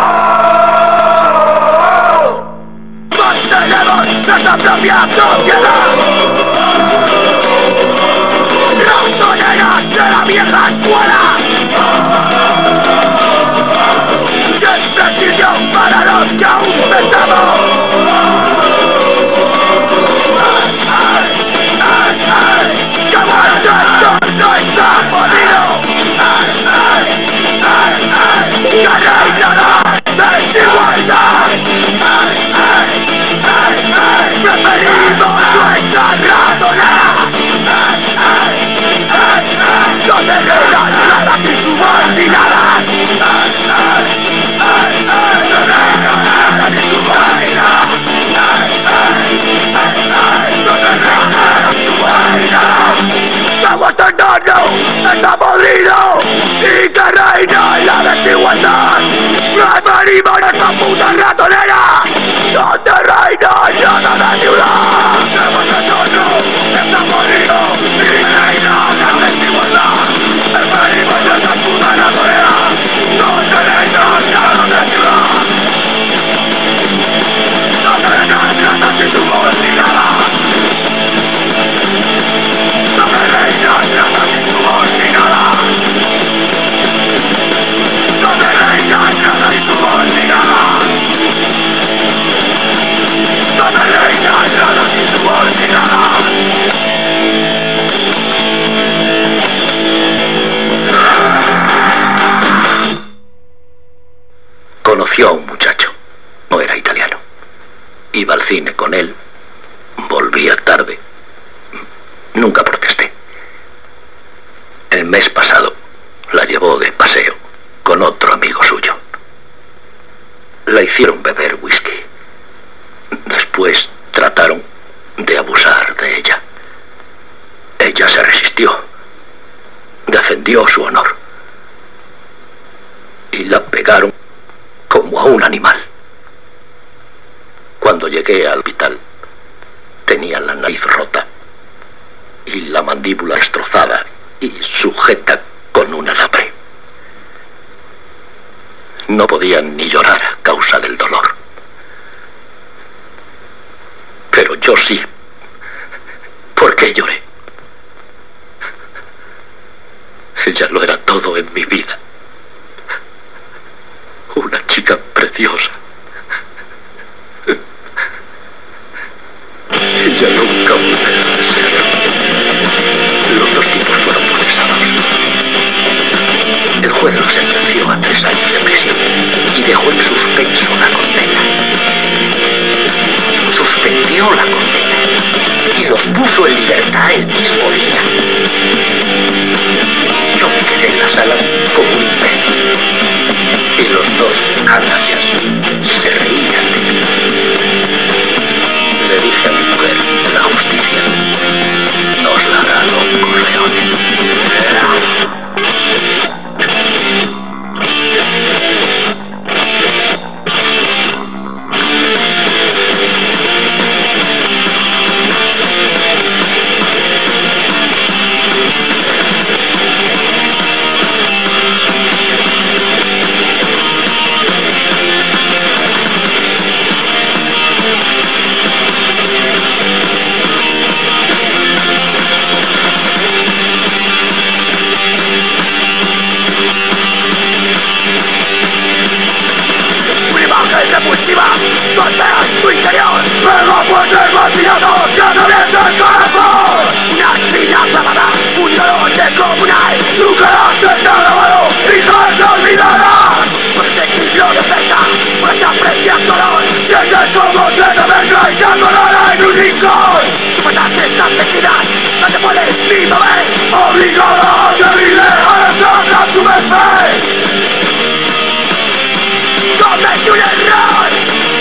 ¡Oh! Mantenemos nuestra propia sociedad. Ratoneras de la vieja escuela. Siempre sitio para los que aún pensamos. Que vuestro entorno está podrido. Que reinará desigualdad. Preferimos nuestras ratoneras, donde reinan ratas insubordinadas. Donde reinan ratas insubordinadas. Donde reinan ratas insubordinadas. Que vuestro entorno está podrido y que reina la desigualdad. Preferimos esta puta ratonera donde reina nada de ciudad. Que vuestro entorno está podrido y que reina la desigualdad. Preferimos esta puta ratonera donde reina nada de ciudad. Donde reinan ratas insubordinadas. Donde reinan ratas insubordinadas. Donde reinan ratas insubordinadas. Donde reinan ratas insubordinadas. Conoció a un muchacho, no era italiano. Iba al cine con él, volvía tarde. Nunca protesté. El mes pasado la llevó de paseo con otro amigo suyo. La hicieron beber whisky. Después trataron de abusar de ella. Ella se resistió. Defendió su honor. Y la pegaron como a un animal. Cuando llegué al hospital, tenía la nariz rota y la mandíbula destrozada y sujeta con un alambre. No podían ni llorar a causa del dolor. Pero yo sí. ¿Por qué lloré? Ella lo era todo en mi vida. Una chica preciosa. Ella nunca volverá a serlo. Los dos tipos fueron procesados. El juez los sentenció a tres años de prisión y dejó en suspenso la condena. Suspendió la condena y los puso en libertad el mismo día. Yo me quedé en la sala como un imbécil y los dos canallas se reían de mí. Le dije a mi mujer, la justicia nos la hará Don Corleone. Fuego fuerte martillado que atraviesa el corazón. Una espina clavada, un dolor descomunal. Su carácter está grabado y jamás lo olvidarás. Por ese equilibrio de cerca, por esa aprecias dolor. Sientes como se te venga y te acorrala en un rincón. Tus patas que están metidas, no te puedes ni mover. Obligada a servirle a entrar a su merced. Comete un error.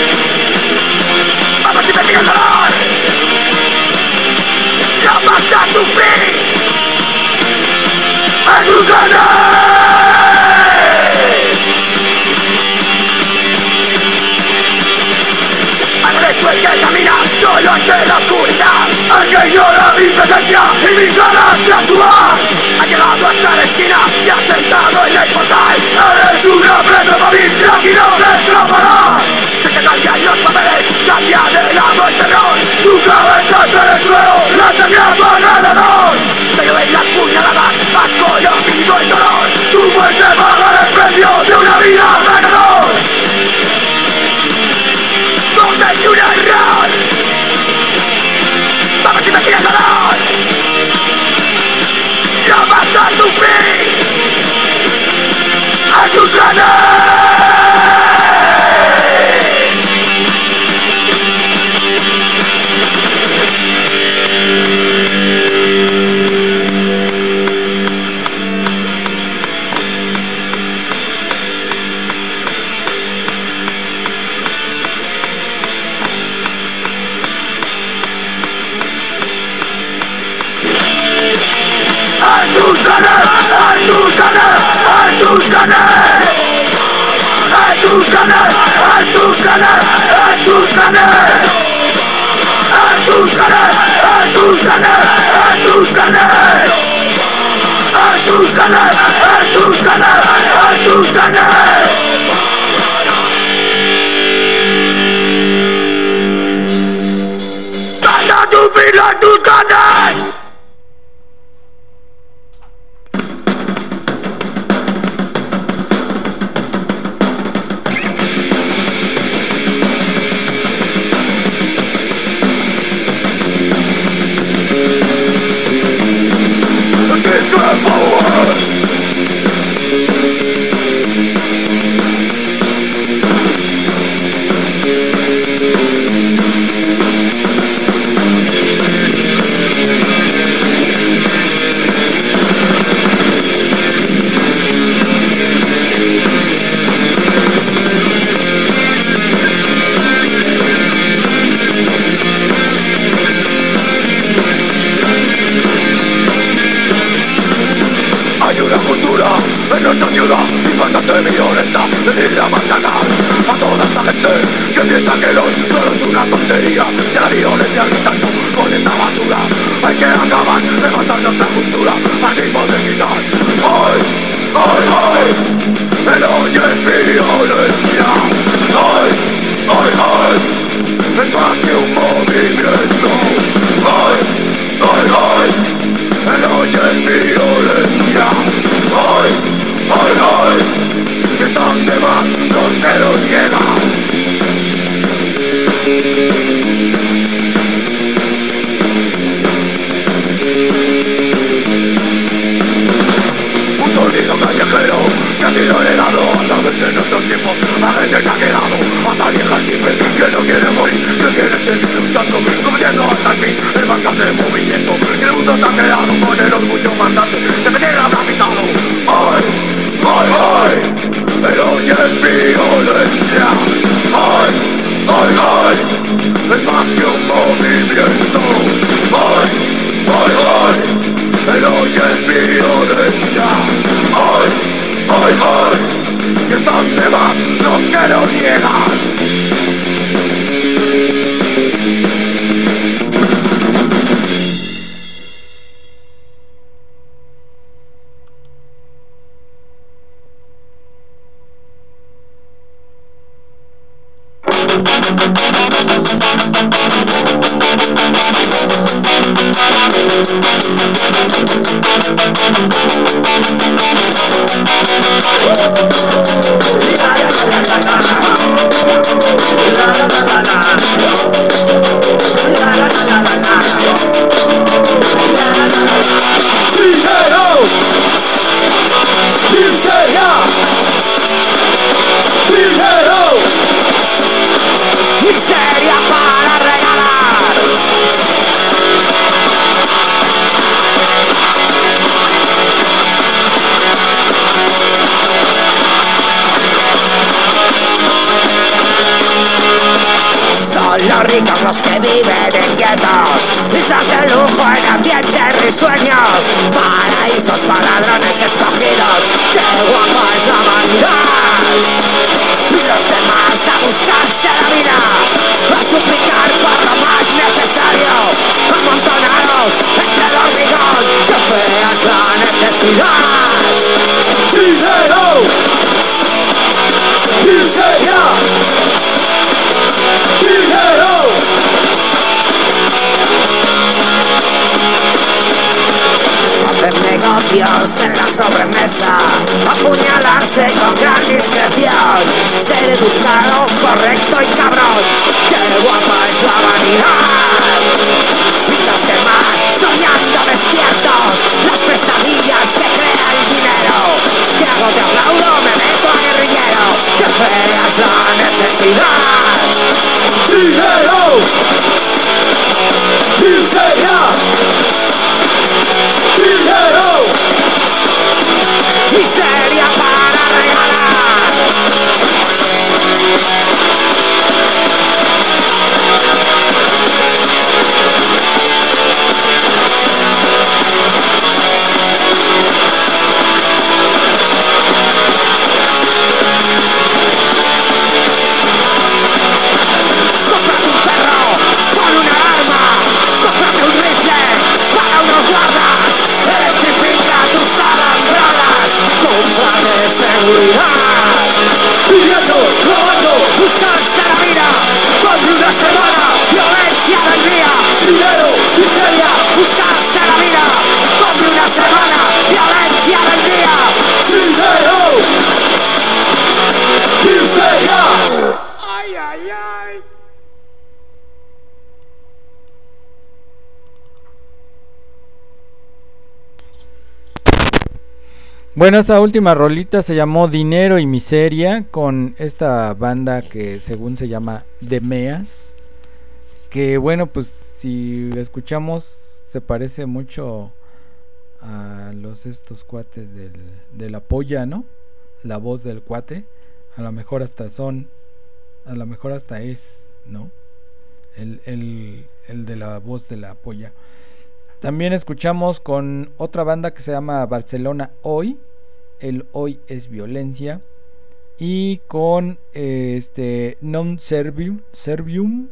Vamos y investiga el dolor. No vas a sufrir en tus ganas. Esto es que camina solo ante la oscuridad, el que ignora mi presencia y mis ganas de actuar. Ha llegado hasta la esquina y ha sentado en el portal. Eres una presa para mí, de aquí no te escaparás. Se te cambian los papeles, cambia de lado el terror. Tu cabeza está en el suelo, la sangre alrededor. Te lleven las puñaladas, has conocido el dolor. Tu muerte paga el precio de una vida ganador. Comete un error. Vamos y investiga el dolor. No vas a sufrir a tus ganas. tus ganas, a tus ganas, a tus ganas, a tus ganas, a tus ganas, a tus ganas, a tus ganas, a tus ganas, a tus ganas, a tus ganas, a tus ganas, a tus ganas. Hasta tu fin a tus ganas. Luchando, cometiendo y con los que viven en guetos. Islas de lujo en ambientes risueños, paraísos para ladrones escogidos. ¡Qué guapa es la vanidad! Y los demás a buscarse la vida, a suplicar por lo más necesario, amontonados entre el hormigón. ¡Qué fea es la necesidad! Dinero, miseria, dinero. Hacer negocios en la sobremesa, apuñalarse con gran discreción, ser educado, correcto y cabrón. ¡Qué guapa es la vanidad! Y los demás soñando despiertos, las pesadillas que crea el dinero. ¿Qué hago? Te aplaudo, me meto a guerrillero. ¡Qué fea es la necesidad! Dinero, miseria, dinero, miseria para regalar. Cómprate un perro con una arma, cómprate un rifle para unos guardas, electrifica tus alambradas, cómprate seguridad. viviendo, robando, Buscarse la vida, con una semana, violencia del día. dinero, miseria, Buscarse la vida, come una semana, violencia del día. dinero, miseria. Ay, ay, ay. Bueno, esta última rolita se llamó Dinero y Miseria, con esta banda que según se llama Demeas, que bueno, pues si escuchamos se parece mucho a los estos cuates del, de la polla, ¿no? La voz del cuate, a lo mejor hasta son, a lo mejor hasta es, ¿no? El, el, el de la voz de la polla. También escuchamos con otra banda que se llama Barcelona Hoy, el Hoy es Violencia, y con eh, este Non Servium, Servium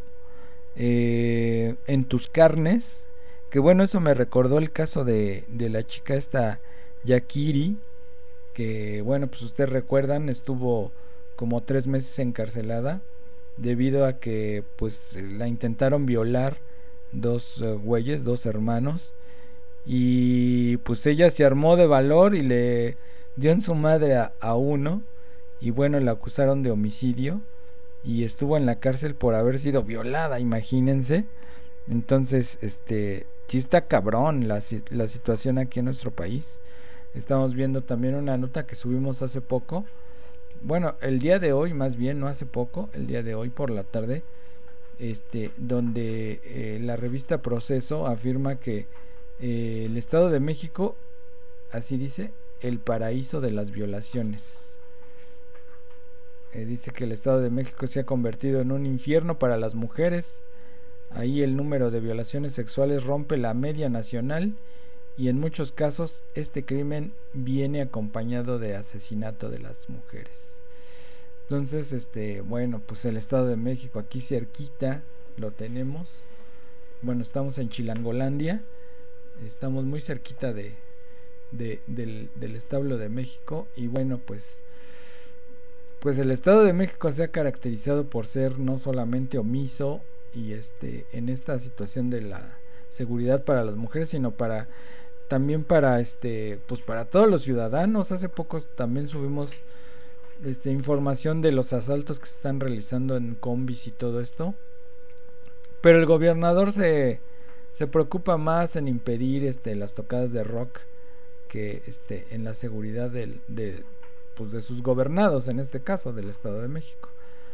eh, En Tus Carnes, que bueno, eso me recordó el caso de, de la chica esta Yakiri, que bueno, pues ustedes recuerdan, estuvo como tres meses encarcelada debido a que pues la intentaron violar dos uh, güeyes, dos hermanos, y pues ella se armó de valor y le dio en su madre a, a uno, y bueno, la acusaron de homicidio y estuvo en la cárcel por haber sido violada, imagínense. Entonces, este, sí está cabrón la, la situación aquí en nuestro país. Estamos viendo también una nota que subimos hace poco, bueno, el día de hoy más bien, no hace poco, el día de hoy por la tarde, este, donde eh, la revista Proceso afirma que eh, el Estado de México, así dice, el paraíso de las violaciones. Eh, dice que el Estado de México se ha convertido en un infierno para las mujeres. Ahí el número de violaciones sexuales rompe la media nacional y en muchos casos este crimen viene acompañado de asesinato de las mujeres. Entonces, este, bueno, pues el Estado de México aquí cerquita lo tenemos. Bueno, estamos en Chilangolandia, estamos muy cerquita de, de del, del Establo de México, y bueno, pues pues el Estado de México se ha caracterizado por ser no solamente omiso y este en esta situación de la seguridad para las mujeres, sino para también para este pues para todos los ciudadanos. Hace poco también subimos este información de los asaltos que se están realizando en combis y todo esto, pero el gobernador se se preocupa más en impedir este las tocadas de rock que este en la seguridad del, de pues de sus gobernados, en este caso del Estado de México.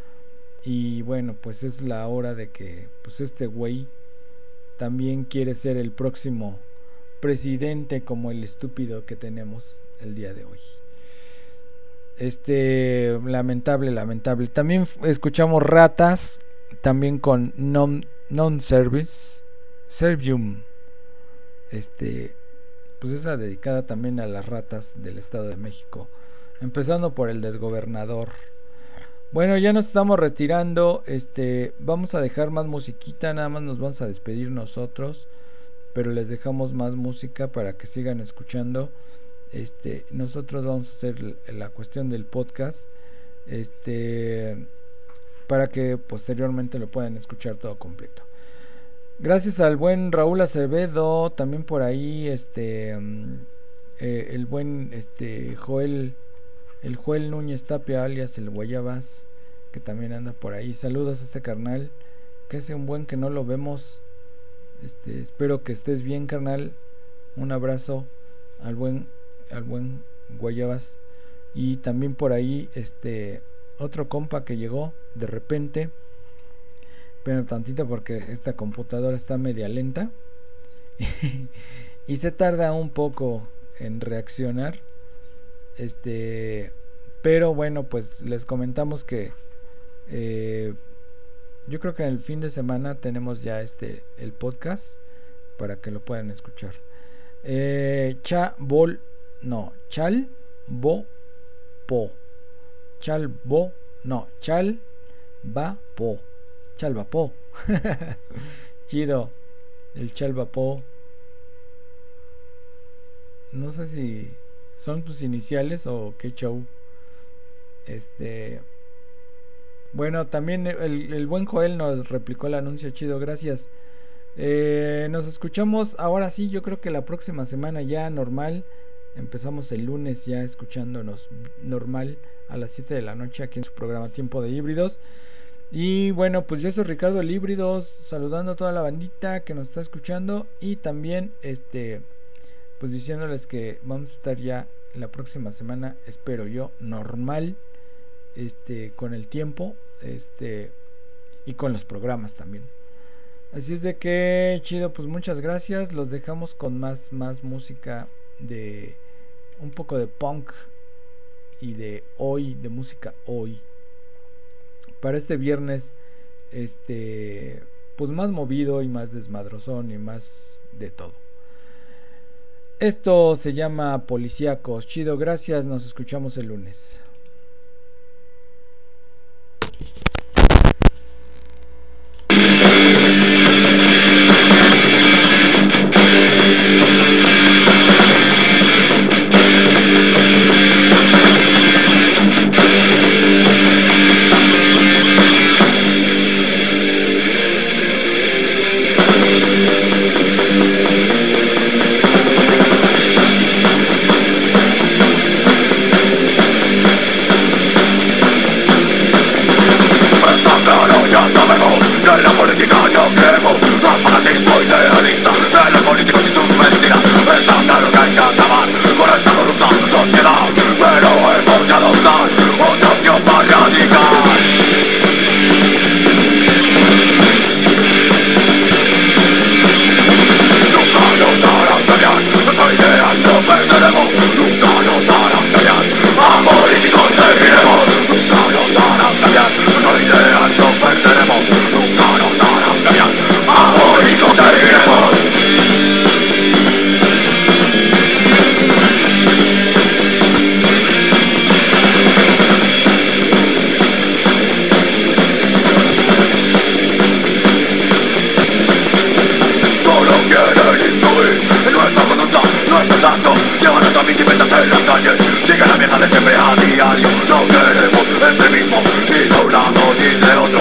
Y bueno, pues es la hora de que pues este güey también quiere ser el próximo presidente, como el estúpido que tenemos el día de hoy. Este lamentable, lamentable. También escuchamos Ratas también con non, non service Servium, este pues esa dedicada también a las ratas del Estado de México, empezando por el desgobernador. Bueno, ya nos estamos retirando, este vamos a dejar más musiquita, nada más nos vamos a despedir nosotros, pero les dejamos más música para que sigan escuchando. Este nosotros vamos a hacer la cuestión del podcast, este para que posteriormente lo puedan escuchar todo completo. Gracias al buen Raúl Acevedo, también por ahí este eh, el buen este Joel el Joel Núñez Tapia alias el Guayabas, que también anda por ahí. Saludos a este carnal, que hace un buen que no lo vemos. Este, espero que estés bien, carnal. Un abrazo al buen al buen Guayabas. Y también por ahí este otro compa que llegó de repente, pero tantito porque esta computadora está media lenta y se tarda un poco en reaccionar. Este, pero bueno, pues les comentamos que eh, yo creo que en el fin de semana tenemos ya este el podcast para que lo puedan escuchar. Eh, cha bol no chal bo po chal bo no chal va po Chalvapo. Chido. El Chalvapo. No sé si son tus iniciales o qué show. Este. Bueno, también el, el buen Joel nos replicó el anuncio. Chido, gracias. Eh, nos escuchamos ahora sí. Yo creo que la próxima semana ya normal. Empezamos el lunes ya escuchándonos normal a las siete de la noche aquí en su programa Tiempo de Híbridos. Y bueno, pues yo soy Ricardo el Híbridos, saludando a toda la bandita que nos está escuchando y también este pues diciéndoles que vamos a estar ya la próxima semana, espero yo, normal, este con el tiempo, este y con los programas también. Así es de que chido, pues muchas gracias. Los dejamos con más más música de un poco de punk y de hoy, de música hoy. Para este viernes, este, pues más movido y más desmadrozón y más de todo. Esto se llama Policíacos. Chido, gracias. Nos escuchamos el lunes. Sigue la mierda de siempre a diario. No queremos extremismo ni de un lado ni de otro.